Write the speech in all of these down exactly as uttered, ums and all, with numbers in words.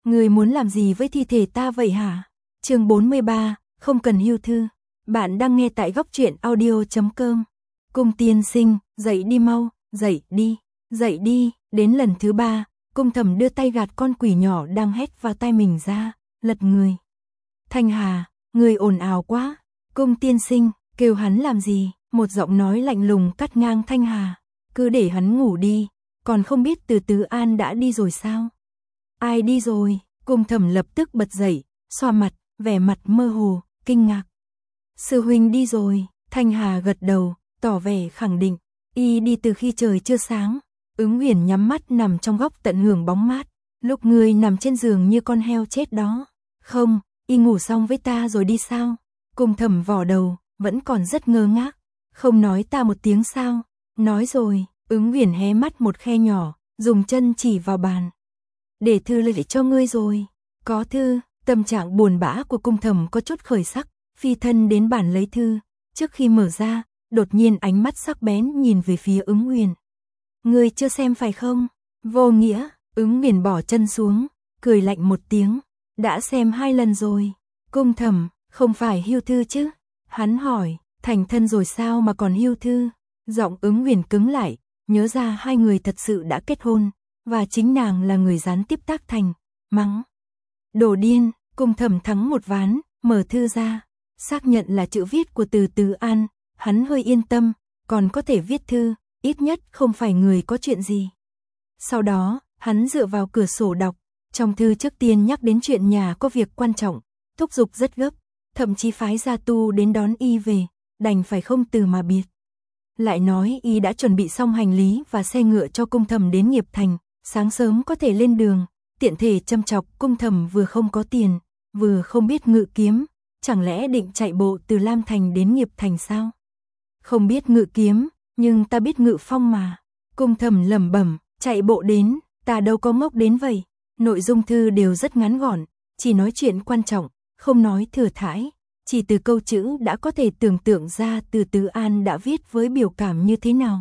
Ngươi muốn làm gì với thi thể ta vậy hả? Chương bốn mươi ba, không cần hưu thư. Bạn đang nghe tại góc truyện audio chấm com. Cung tiên sinh, dậy đi mau, dậy đi, dậy đi. Đến lần thứ ba, Cung Thẩm đưa tay gạt con quỷ nhỏ đang hét vào tai mình ra, lật người. Thanh Hà, người ồn ào quá. Cung tiên sinh, kêu hắn làm gì? Một giọng nói lạnh lùng cắt ngang Thanh Hà. Cứ để hắn ngủ đi, còn không biết Từ Tứ An đã đi rồi sao? Ai đi rồi? Cung Thẩm lập tức bật dậy, xoa mặt, vẻ mặt mơ hồ, kinh ngạc. Sư huynh đi rồi. Thanh Hà gật đầu, tỏ vẻ khẳng định. Y đi từ khi trời chưa sáng. Ứng Huyền nhắm mắt nằm trong góc tận hưởng bóng mát. Lúc người nằm trên giường như con heo chết đó. Không, y ngủ xong với ta rồi đi sao? Cung Thẩm vò đầu, vẫn còn rất ngơ ngác. Không nói ta một tiếng sao? Nói rồi. Ứng Huyền hé mắt một khe nhỏ, dùng chân chỉ vào bàn. Để thư lại cho ngươi rồi. Có thư. Tâm trạng buồn bã của Cung Thẩm có chút khởi sắc, phi thân đến bàn lấy thư. Trước khi mở ra, đột nhiên ánh mắt sắc bén nhìn về phía Ứng Huyền. Ngươi chưa xem phải không? Vô nghĩa. Ứng Huyền bỏ chân xuống, cười lạnh một tiếng. Đã xem hai lần rồi. Cung Thẩm, không phải hưu thư chứ? Hắn hỏi, thành thân rồi sao mà còn hưu thư? Giọng Ứng Huyền cứng lại, nhớ ra hai người thật sự đã kết hôn, và chính nàng là người gián tiếp tác thành, mắng. Đồ điên. Cung Thẩm thắng một ván, mở thư ra, xác nhận là chữ viết của Từ Tứ An, hắn hơi yên tâm, còn có thể viết thư, ít nhất không phải người có chuyện gì. Sau đó, hắn dựa vào cửa sổ đọc, trong thư trước tiên nhắc đến chuyện nhà có việc quan trọng, thúc giục rất gấp, thậm chí phái gia tu đến đón y về, đành phải không từ mà biệt. Lại nói y đã chuẩn bị xong hành lý và xe ngựa cho Cung Thẩm đến Nghiệp Thành, sáng sớm có thể lên đường, tiện thể châm chọc Cung Thẩm vừa không có tiền, vừa không biết ngự kiếm, chẳng lẽ định chạy bộ từ Lam Thành đến Nghiệp Thành sao? Không biết ngự kiếm, nhưng ta biết ngự phong mà. Cung Thẩm lẩm bẩm, chạy bộ đến, ta đâu có ngốc đến vậy. Nội dung thư đều rất ngắn gọn, chỉ nói chuyện quan trọng, không nói thừa thãi, chỉ từ câu chữ đã có thể tưởng tượng ra Từ Tứ An đã viết với biểu cảm như thế nào.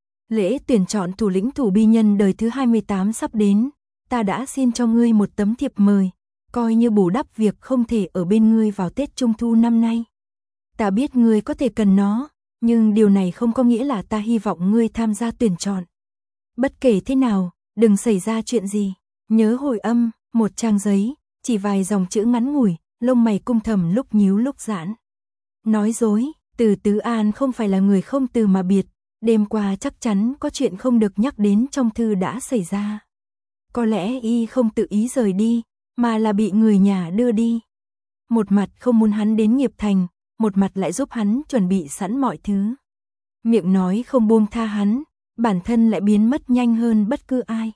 Lễ tuyển chọn thủ lĩnh thủ bi nhân đời thứ hai mươi tám sắp đến, ta đã xin cho ngươi một tấm thiệp mời, coi như bù đắp việc không thể ở bên ngươi vào Tết Trung Thu năm nay. Ta biết ngươi có thể cần nó, nhưng điều này không có nghĩa là ta hy vọng ngươi tham gia tuyển chọn. Bất kể thế nào, đừng xảy ra chuyện gì. Nhớ hồi âm, một trang giấy, chỉ vài dòng chữ ngắn ngủi, lông mày Cung Thẩm lúc nhíu lúc giãn. Nói dối, Từ Tứ An không phải là người không từ mà biệt, đêm qua chắc chắn có chuyện không được nhắc đến trong thư đã xảy ra. Có lẽ y không tự ý rời đi, mà là bị người nhà đưa đi. Một mặt không muốn hắn đến Nghiệp Thành, một mặt lại giúp hắn chuẩn bị sẵn mọi thứ. Miệng nói không buông tha hắn, bản thân lại biến mất nhanh hơn bất cứ ai.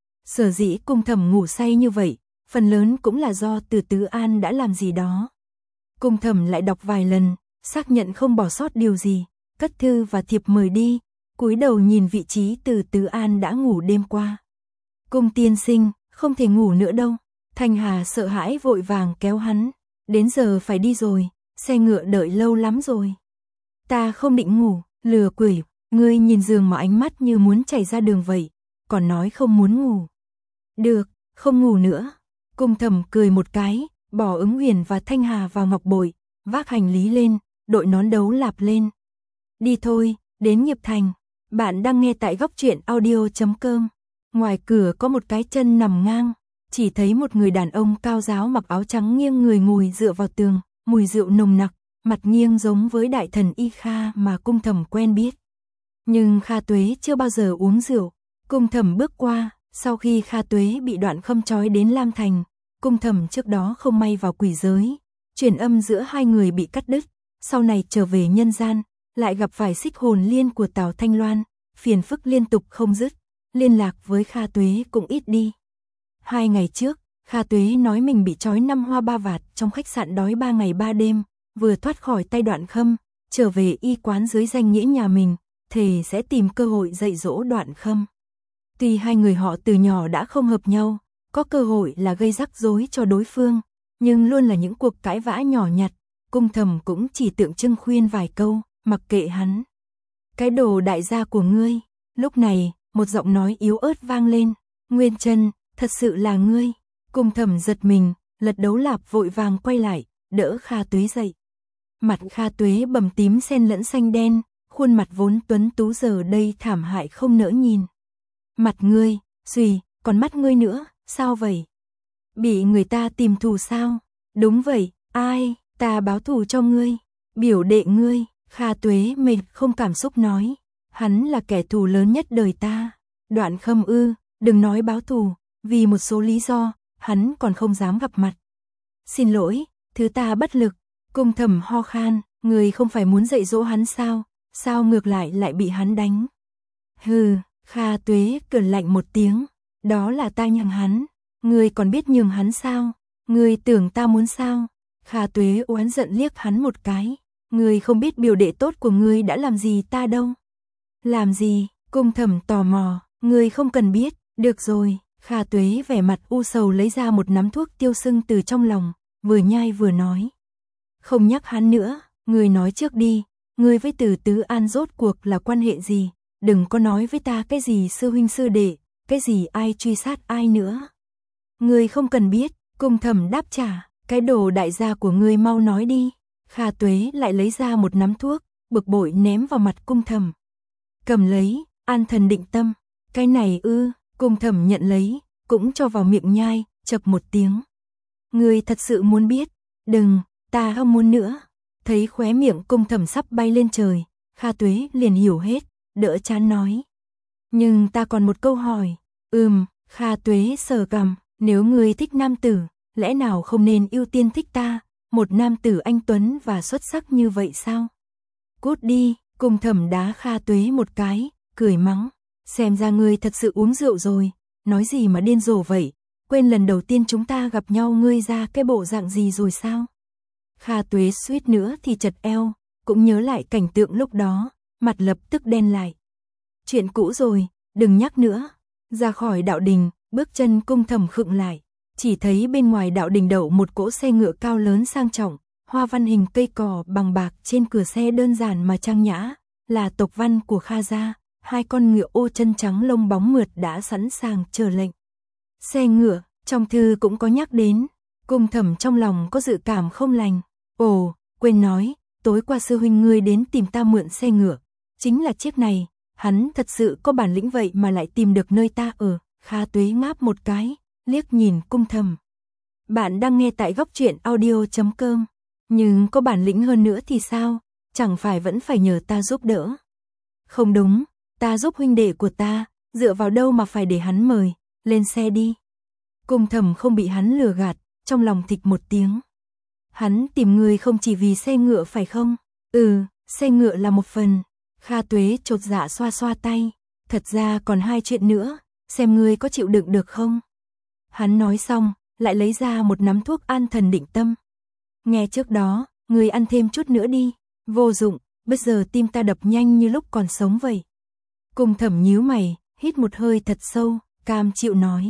Sở dĩ Cung Thẩm ngủ say như vậy, phần lớn cũng là do Từ Tứ An đã làm gì đó. Cung Thẩm lại đọc vài lần, xác nhận không bỏ sót điều gì, cất thư và thiệp mời đi, cúi đầu nhìn vị trí Từ Tứ An đã ngủ đêm qua. Cung tiên sinh, không thể ngủ nữa đâu. Thanh Hà sợ hãi vội vàng kéo hắn. Đến giờ phải đi rồi, xe ngựa đợi lâu lắm rồi. Ta không định ngủ, lừa quỷ, ngươi nhìn giường mà ánh mắt như muốn chảy ra đường vậy, còn nói không muốn ngủ. Được, không ngủ nữa. Cung Thẩm cười một cái, bỏ Ứng Huyền và Thanh Hà vào ngọc bội, vác hành lý lên, đội nón đấu lạp lên. Đi thôi, đến Nghiệp Thành. Bạn đang nghe tại góc truyện audio chấm com. Ngoài cửa có một cái chân nằm ngang, chỉ thấy một người đàn ông cao ráo mặc áo trắng nghiêng người ngồi dựa vào tường, mùi rượu nồng nặc, mặt nghiêng giống với đại thần Y Kha mà Cung Thẩm quen biết. Nhưng Kha Tuế chưa bao giờ uống rượu. Cung Thẩm bước qua, sau khi Kha Tuế bị đoạn khâm trói đến Lam Thành, Cung Thẩm trước đó không may vào quỷ giới, truyền âm giữa hai người bị cắt đứt, sau này trở về nhân gian, lại gặp phải xích hồn liên của Tào Thanh Loan, phiền phức liên tục không dứt, liên lạc với Kha Tuế cũng ít đi. Hai ngày trước, Kha Tuế nói mình bị trói năm hoa ba vạt trong khách sạn đói ba ngày ba đêm, vừa thoát khỏi tay Đoạn Khâm, trở về y quán dưới danh nghĩa nhà mình, thề sẽ tìm cơ hội dạy dỗ Đoạn Khâm. Tuy hai người họ từ nhỏ đã không hợp nhau, có cơ hội là gây rắc rối cho đối phương, nhưng luôn là những cuộc cãi vã nhỏ nhặt, Cung Thẩm cũng chỉ tượng trưng khuyên vài câu, mặc kệ hắn. Cái đồ đại gia của ngươi. Lúc này, một giọng nói yếu ớt vang lên, Nguyên Trân, thật sự là ngươi. Cung Thẩm giật mình, Lật Đấu Lạp vội vàng quay lại, đỡ Kha Tuế dậy. Mặt Kha Tuế bầm tím xen lẫn xanh đen, khuôn mặt vốn tuấn tú giờ đây thảm hại không nỡ nhìn. Mặt ngươi, xùy, còn mắt ngươi nữa, sao vậy? Bị người ta tìm thù sao? Đúng vậy, ai, ta báo thù cho ngươi. Biểu đệ ngươi, Kha Tuế mệt không cảm xúc nói. Hắn là kẻ thù lớn nhất đời ta. Đoạn Khâm ư, đừng nói báo thù, vì một số lý do, hắn còn không dám gặp mặt. Xin lỗi, thứ ta bất lực. Cung Thẩm ho khan, người không phải muốn dạy dỗ hắn sao? Sao ngược lại lại bị hắn đánh? Hừ, Kha Tuế cười lạnh một tiếng. Đó là ta nhường hắn. Ngươi còn biết nhường hắn sao? Ngươi tưởng ta muốn sao? Kha Tuế oán giận liếc hắn một cái. Ngươi không biết biểu đệ tốt của ngươi đã làm gì ta đâu. Làm gì? Cung Thẩm tò mò. Ngươi không cần biết. Được rồi. Kha Tuế vẻ mặt u sầu lấy ra một nắm thuốc tiêu sưng từ trong lòng, vừa nhai vừa nói. Không nhắc hắn nữa, ngươi nói trước đi. Ngươi với Từ Tứ An rốt cuộc là quan hệ gì? Đừng có nói với ta cái gì sư huynh sư đệ, cái gì ai truy sát ai nữa. Ngươi không cần biết. Cung Thẩm đáp trả. Cái đồ đại gia của ngươi mau nói đi. Kha Tuế lại lấy ra một nắm thuốc, bực bội ném vào mặt Cung Thẩm. Cầm lấy, an thần định tâm. Cái này ư? Cung Thẩm nhận lấy, cũng cho vào miệng nhai, chập một tiếng. Ngươi thật sự muốn biết? Đừng, ta không muốn nữa. Thấy khóe miệng Cung Thẩm sắp bay lên trời, Kha Tuế liền hiểu hết, đỡ chán nói. Nhưng ta còn một câu hỏi. Ừm, Kha Tuế sờ cằm, nếu ngươi thích nam tử, lẽ nào không nên ưu tiên thích ta, một nam tử anh tuấn và xuất sắc như vậy sao? Cút đi. Cung Thẩm đá Kha Tuế một cái, cười mắng. Xem ra ngươi thật sự uống rượu rồi, nói gì mà điên rồ vậy, quên lần đầu tiên chúng ta gặp nhau ngươi ra cái bộ dạng gì rồi sao? Kha Tuế suýt nữa thì chật eo, cũng nhớ lại cảnh tượng lúc đó, mặt lập tức đen lại. Chuyện cũ rồi, đừng nhắc nữa. Ra khỏi đạo đình, bước chân Cung Thẩm khựng lại, chỉ thấy bên ngoài đạo đình đậu một cỗ xe ngựa cao lớn sang trọng, hoa văn hình cây cỏ bằng bạc trên cửa xe đơn giản mà trang nhã, là tộc văn của Kha gia. Hai con ngựa ô chân trắng lông bóng mượt đã sẵn sàng chờ lệnh. Xe ngựa, trong thư cũng có nhắc đến. Cung Thẩm trong lòng có dự cảm không lành. Ồ, quên nói, tối qua sư huynh ngươi đến tìm ta mượn xe ngựa. Chính là chiếc này, hắn thật sự có bản lĩnh vậy mà lại tìm được nơi ta ở. Kha Tuế ngáp một cái, liếc nhìn Cung Thẩm. Bạn đang nghe tại góc truyện audio chấm com. Nhưng có bản lĩnh hơn nữa thì sao? Chẳng phải vẫn phải nhờ ta giúp đỡ. Không đúng. Ta giúp huynh đệ của ta, dựa vào đâu mà phải để hắn mời, lên xe đi. Cung Thẩm không bị hắn lừa gạt, trong lòng thịch một tiếng. Hắn tìm người không chỉ vì xe ngựa phải không? Ừ, xe ngựa là một phần. Kha Tuế chột dạ xoa xoa tay. Thật ra còn hai chuyện nữa, xem ngươi có chịu đựng được không? Hắn nói xong, lại lấy ra một nắm thuốc an thần định tâm. Nghe trước đó, ngươi ăn thêm chút nữa đi. Vô dụng, bây giờ tim ta đập nhanh như lúc còn sống vậy. Cung Thẩm nhíu mày, hít một hơi thật sâu, cam chịu nói.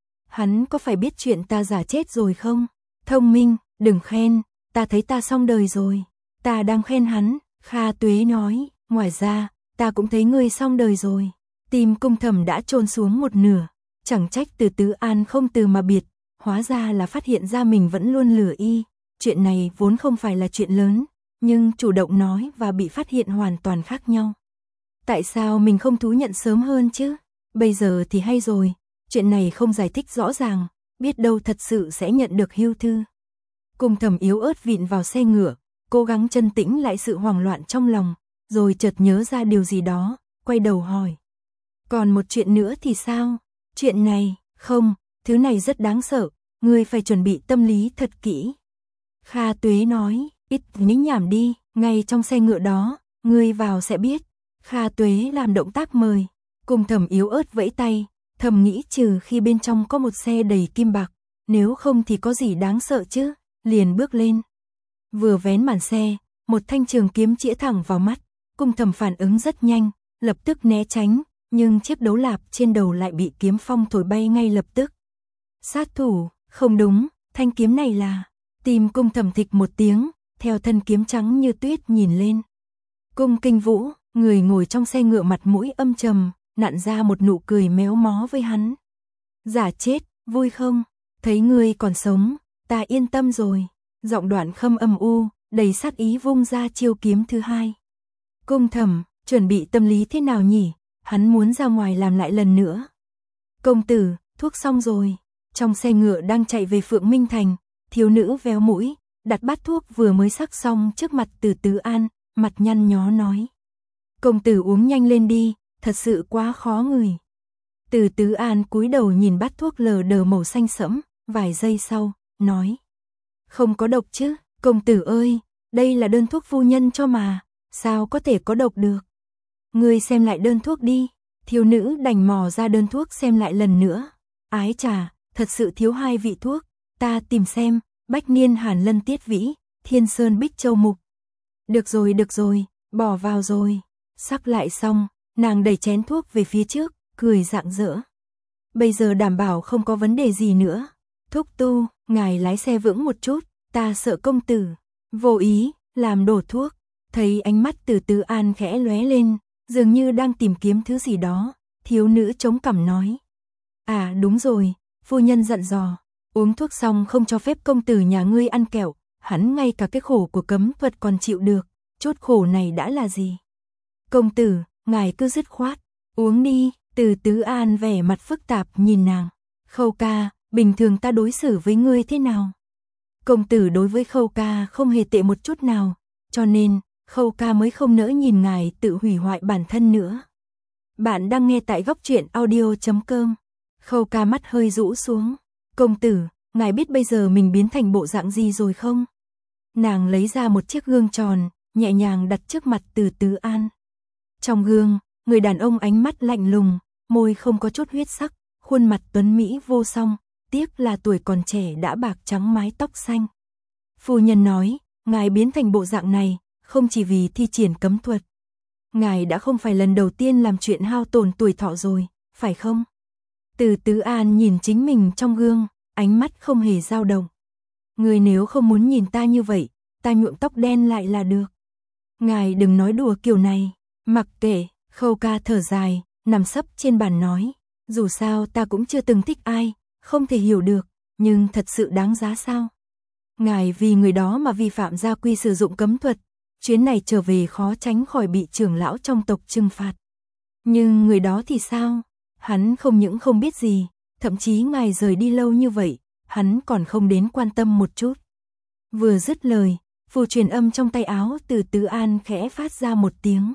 Hắn có phải biết chuyện ta giả chết rồi không? Thông minh, đừng khen, ta thấy ta xong đời rồi. Ta đang khen hắn. Kha Tuế nói, ngoài ra, ta cũng thấy ngươi xong đời rồi. Tim Cung Thẩm đã chôn xuống một nửa, chẳng trách Từ Tứ An không từ mà biệt, hóa ra là phát hiện ra mình vẫn luôn lừa y. Chuyện này vốn không phải là chuyện lớn, nhưng chủ động nói và bị phát hiện hoàn toàn khác nhau. Tại sao mình không thú nhận sớm hơn chứ? Bây giờ thì hay rồi, chuyện này không giải thích rõ ràng, biết đâu thật sự sẽ nhận được hưu thư. Cung Thẩm yếu ớt vịn vào xe ngựa, cố gắng chân tĩnh lại sự hoảng loạn trong lòng, rồi chợt nhớ ra điều gì đó, quay đầu hỏi. Còn một chuyện nữa thì sao? Chuyện này, không, thứ này rất đáng sợ, ngươi phải chuẩn bị tâm lý thật kỹ. Kha Tuế nói, ít nhính nhảm đi, ngay trong xe ngựa đó, ngươi vào sẽ biết. Kha Tuế làm động tác mời, Cung Thẩm yếu ớt vẫy tay, thầm nghĩ trừ khi bên trong có một xe đầy kim bạc, nếu không thì có gì đáng sợ chứ, liền bước lên. Vừa vén màn xe, một thanh trường kiếm chĩa thẳng vào mắt, Cung Thẩm phản ứng rất nhanh, lập tức né tránh, nhưng chiếc đấu lạp trên đầu lại bị kiếm phong thổi bay ngay lập tức. Sát thủ, không đúng, thanh kiếm này là... Tim Cung Thẩm thịch một tiếng, theo thân kiếm trắng như tuyết nhìn lên. Cung Kinh Vũ, người ngồi trong xe ngựa mặt mũi âm trầm, nặn ra một nụ cười méo mó với hắn. Giả chết, vui không? thấy ngươi còn sống, ta yên tâm rồi. Giọng Đoạn Khâm âm u, đầy sát ý vung ra chiêu kiếm thứ hai. Cung Thẩm, chuẩn bị tâm lý thế nào nhỉ? Hắn muốn ra ngoài làm lại lần nữa. Công tử, thuốc xong rồi. Trong xe ngựa đang chạy về Phượng Minh Thành, thiếu nữ véo mũi, đặt bát thuốc vừa mới sắc xong trước mặt Từ Tứ An, mặt nhăn nhó nói. Công tử uống nhanh lên đi, thật sự quá khó ngửi. Từ Tứ An cúi đầu nhìn bát thuốc lờ đờ màu xanh sẫm, vài giây sau, nói. Không có độc chứ, công tử ơi, đây là đơn thuốc phu nhân cho mà, sao có thể có độc được. Ngươi xem lại đơn thuốc đi, thiếu nữ đành mò ra đơn thuốc xem lại lần nữa. Ái chà, thật sự thiếu hai vị thuốc, ta tìm xem, Bách Niên Hàn Lân Tiết Vĩ, Thiên Sơn Bích Châu Mục. Được rồi được rồi, bỏ vào rồi. Sắc lại xong, nàng đẩy chén thuốc về phía trước, cười rạng rỡ. Bây giờ đảm bảo không có vấn đề gì nữa. Thúc tu, ngài lái xe vững một chút, ta sợ công tử. Vô ý, làm đổ thuốc. Thấy ánh mắt Từ Tứ An khẽ lóe lên, dường như đang tìm kiếm thứ gì đó. Thiếu nữ chống cằm nói. À đúng rồi, phu nhân dặn dò. Uống thuốc xong không cho phép công tử nhà ngươi ăn kẹo. Hắn ngay cả cái khổ của cấm thuật còn chịu được. Chút khổ này đã là gì? Công tử, ngài cứ dứt khoát. Uống đi. Từ Tứ An vẻ mặt phức tạp nhìn nàng. Khâu ca, bình thường ta đối xử với ngươi thế nào? Công tử đối với Khâu ca không hề tệ một chút nào, cho nên Khâu ca mới không nỡ nhìn ngài tự hủy hoại bản thân nữa. Bạn đang nghe tại góc truyện audio chấm com. Khâu ca mắt hơi rũ xuống. Công tử, ngài biết bây giờ mình biến thành bộ dạng gì rồi không? Nàng lấy ra một chiếc gương tròn, nhẹ nhàng đặt trước mặt Từ Tứ An. Trong gương, người đàn ông ánh mắt lạnh lùng, môi không có chút huyết sắc, khuôn mặt tuấn mỹ vô song, tiếc là tuổi còn trẻ đã bạc trắng mái tóc xanh. Phu nhân nói, ngài biến thành bộ dạng này, không chỉ vì thi triển cấm thuật. Ngài đã không phải lần đầu tiên làm chuyện hao tổn tuổi thọ rồi, phải không? Từ Tứ An nhìn chính mình trong gương, ánh mắt không hề dao động. Người nếu không muốn nhìn ta như vậy, ta nhuộm tóc đen lại là được. Ngài đừng nói đùa kiểu này, mặc kệ. Khâu ca thở dài, nằm sấp trên bàn nói, dù sao ta cũng chưa từng thích ai, không thể hiểu được, nhưng thật sự đáng giá sao? Ngài vì người đó mà vi phạm gia quy sử dụng cấm thuật, chuyến này trở về khó tránh khỏi bị trưởng lão trong tộc trừng phạt. Nhưng người đó thì sao? Hắn không những không biết gì, thậm chí ngài rời đi lâu như vậy, hắn còn không đến quan tâm một chút. Vừa dứt lời, phù truyền âm trong tay áo Từ Tứ An khẽ phát ra một tiếng.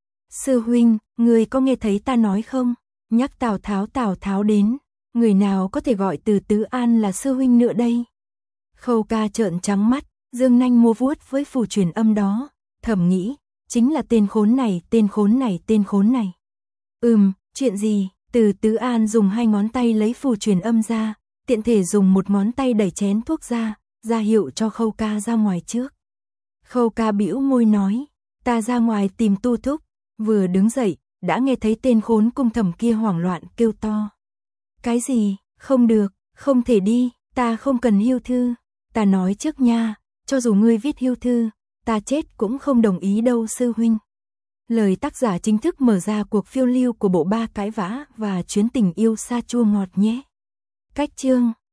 Sư huynh, người có nghe thấy ta nói không? Nhắc Tào Tháo Tào Tháo đến, người nào có thể gọi Từ Tứ An là sư huynh nữa đây? Khâu ca trợn trắng mắt, dương nanh múa vuốt với phù truyền âm đó, thầm nghĩ, chính là tên khốn này, tên khốn này, tên khốn này. Ừm, chuyện gì? Từ Tứ An dùng hai ngón tay lấy phù truyền âm ra, tiện thể dùng một ngón tay đẩy chén thuốc ra, ra hiệu cho Khâu ca ra ngoài trước. Khâu ca bĩu môi nói, ta ra ngoài tìm tu thúc. Vừa đứng dậy, đã nghe thấy tên khốn Cung Thẩm kia hoảng loạn kêu to. Cái gì? Không được, không thể đi, ta không cần hưu thư. Ta nói trước nha, cho dù ngươi viết hưu thư, ta chết cũng không đồng ý đâu sư huynh. Lời tác giả chính thức mở ra cuộc phiêu lưu của bộ ba cãi vã và chuyến tình yêu xa chua ngọt nhé. Cách chương